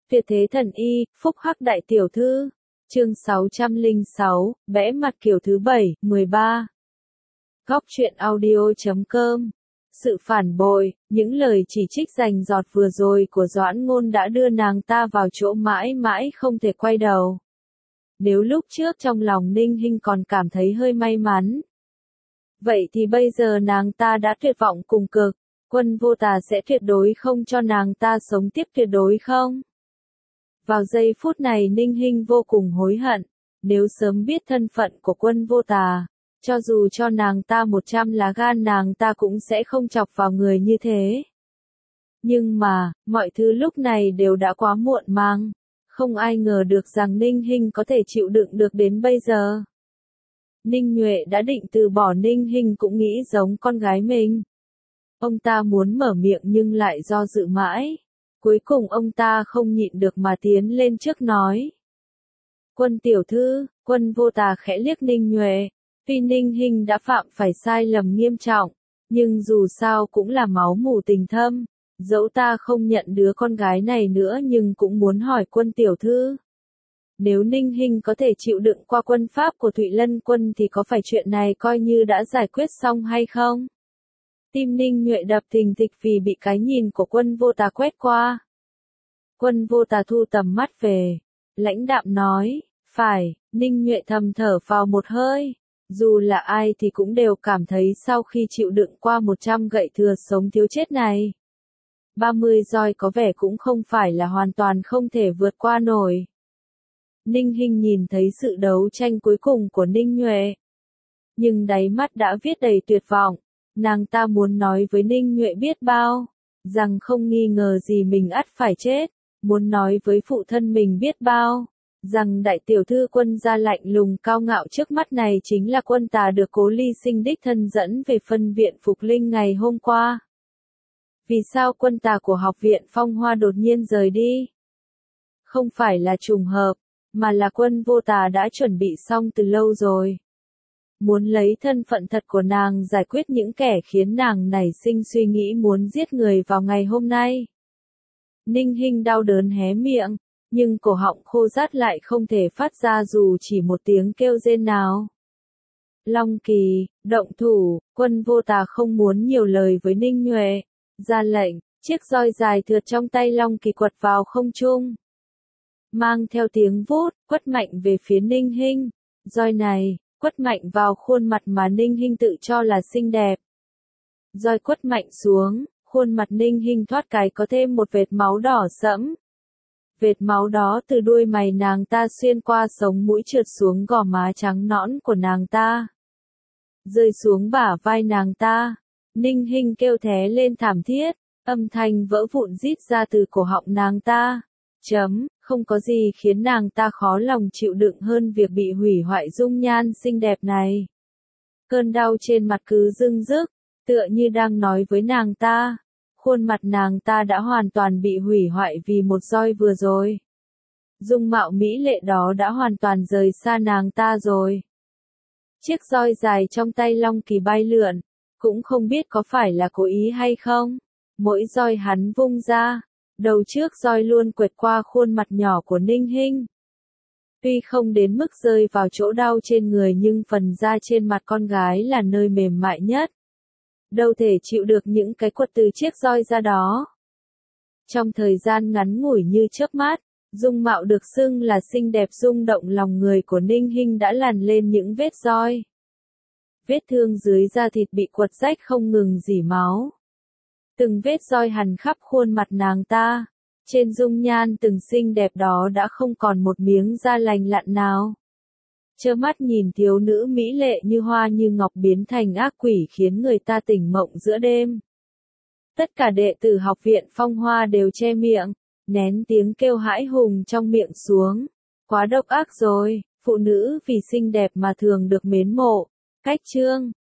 Tuyệt thế thần y, phúc hắc đại tiểu thư. Chương 606, bẽ mặt kiểu thứ 7, 13. Góc truyện audio.com. Sự phản bội, những lời chỉ trích rành rọt vừa rồi của Doãn Ngôn đã đưa nàng ta vào chỗ mãi mãi không thể quay đầu. Nếu lúc trước trong lòng Ninh Hinh còn cảm thấy hơi may mắn, vậy thì bây giờ nàng ta đã tuyệt vọng cùng cực. Quân Vô Tà sẽ tuyệt đối không cho nàng ta sống tiếp, tuyệt đối không. Vào giây phút này Ninh Hinh vô cùng hối hận. Nếu sớm biết thân phận của Quân Vô Tà, cho dù cho nàng ta 100 lá gan nàng ta cũng sẽ không chọc vào người như thế. Nhưng mà, mọi thứ lúc này đều đã quá muộn màng. Không ai ngờ được rằng Ninh Hinh có thể chịu đựng được đến bây giờ. Ninh Nhuệ đã định từ bỏ, Ninh Hinh cũng nghĩ giống con gái mình. Ông ta muốn mở miệng nhưng lại do dự mãi. Cuối cùng ông ta không nhịn được mà tiến lên trước nói. Quân tiểu thư, Quân Vô Tà khẽ liếc Ninh Nhuệ. Tuy Ninh Hinh đã phạm phải sai lầm nghiêm trọng, nhưng dù sao cũng là máu mủ tình thâm. Dẫu ta không nhận đứa con gái này nữa nhưng cũng muốn hỏi Quân tiểu thư. Nếu Ninh Hinh có thể chịu đựng qua quân pháp của Thụy Lân quân thì có phải chuyện này coi như đã giải quyết xong hay không? Tim Ninh Nhuệ đập thình thịch vì bị cái nhìn của Quân Vô Tà quét qua. Quân Vô Tà thu tầm mắt về, lãnh đạm nói, phải. Ninh Nhuệ thầm thở vào một hơi. Dù là ai thì cũng đều cảm thấy sau khi chịu đựng qua 100 gậy thừa sống thiếu chết này, 30 roi có vẻ cũng không phải là hoàn toàn không thể vượt qua nổi. Ninh Hinh nhìn thấy sự đấu tranh cuối cùng của Ninh Nhuệ, nhưng đáy mắt đã viết đầy tuyệt vọng. Nàng ta muốn nói với Ninh Nhuệ biết bao, rằng không nghi ngờ gì mình ắt phải chết, muốn nói với phụ thân mình biết bao, rằng đại tiểu thư Quân gia lạnh lùng cao ngạo trước mắt này chính là Quân Tà được Cố Ly Sinh đích thân dẫn về phân viện Phục Linh ngày hôm qua. Vì sao Quân Tà của học viện Phong Hoa đột nhiên rời đi? Không phải là trùng hợp, mà là Quân Vô Tà đã chuẩn bị xong từ lâu rồi. Muốn lấy thân phận thật của nàng giải quyết những kẻ khiến nàng nảy sinh suy nghĩ muốn giết người vào ngày hôm nay. Ninh Hinh đau đớn hé miệng, nhưng cổ họng khô rát lại không thể phát ra dù chỉ một tiếng kêu rên nào. Long Kỳ, động thủ. Quân Vô Tà không muốn nhiều lời với Ninh Nhuệ, ra lệnh, chiếc roi dài thượt trong tay Long Kỳ quật vào không trung, mang theo tiếng vút, quất mạnh về phía Ninh Hinh. Roi này quất mạnh vào khuôn mặt mà Ninh Hinh tự cho là xinh đẹp. Roi quất mạnh xuống, khuôn mặt Ninh Hinh thoát cái có thêm một vệt máu đỏ sẫm. Vệt máu đó từ đuôi mày nàng ta xuyên qua sống mũi trượt xuống gò má trắng nõn của nàng ta, rơi xuống bả vai nàng ta. Ninh Hinh kêu thé lên thảm thiết, âm thanh vỡ vụn rít ra từ cổ họng nàng ta. Không có gì khiến nàng ta khó lòng chịu đựng hơn việc bị hủy hoại dung nhan xinh đẹp này. Cơn đau trên mặt cứ dưng dứt, tựa như đang nói với nàng ta, khuôn mặt nàng ta đã hoàn toàn bị hủy hoại vì một roi vừa rồi. Dung mạo mỹ lệ đó đã hoàn toàn rời xa nàng ta rồi. Chiếc roi dài trong tay Long Kỳ bay lượn, cũng không biết có phải là cố ý hay không. Mỗi roi hắn vung ra, đầu trước roi luôn quẹt qua khuôn mặt nhỏ của Ninh Hinh. Tuy không đến mức rơi vào chỗ đau trên người nhưng phần da trên mặt con gái là nơi mềm mại nhất. Đâu thể chịu được những cái quật từ chiếc roi ra đó. Trong thời gian ngắn ngủi như chớp mắt, dung mạo được xưng là xinh đẹp rung động lòng người của Ninh Hinh đã lằn lên những vết roi. Vết thương dưới da thịt bị quật rách không ngừng rỉ máu. Từng vết roi hằn khắp khuôn mặt nàng ta. Trên dung nhan từng xinh đẹp đó đã không còn một miếng da lành lặn nào. Trơ mắt nhìn thiếu nữ mỹ lệ như hoa như ngọc biến thành ác quỷ khiến người ta tỉnh mộng giữa đêm. Tất cả đệ tử học viện Phong Hoa đều che miệng, nén tiếng kêu hãi hùng trong miệng xuống. Quá độc ác rồi, phụ nữ vì xinh đẹp mà thường được mến mộ. Cách chương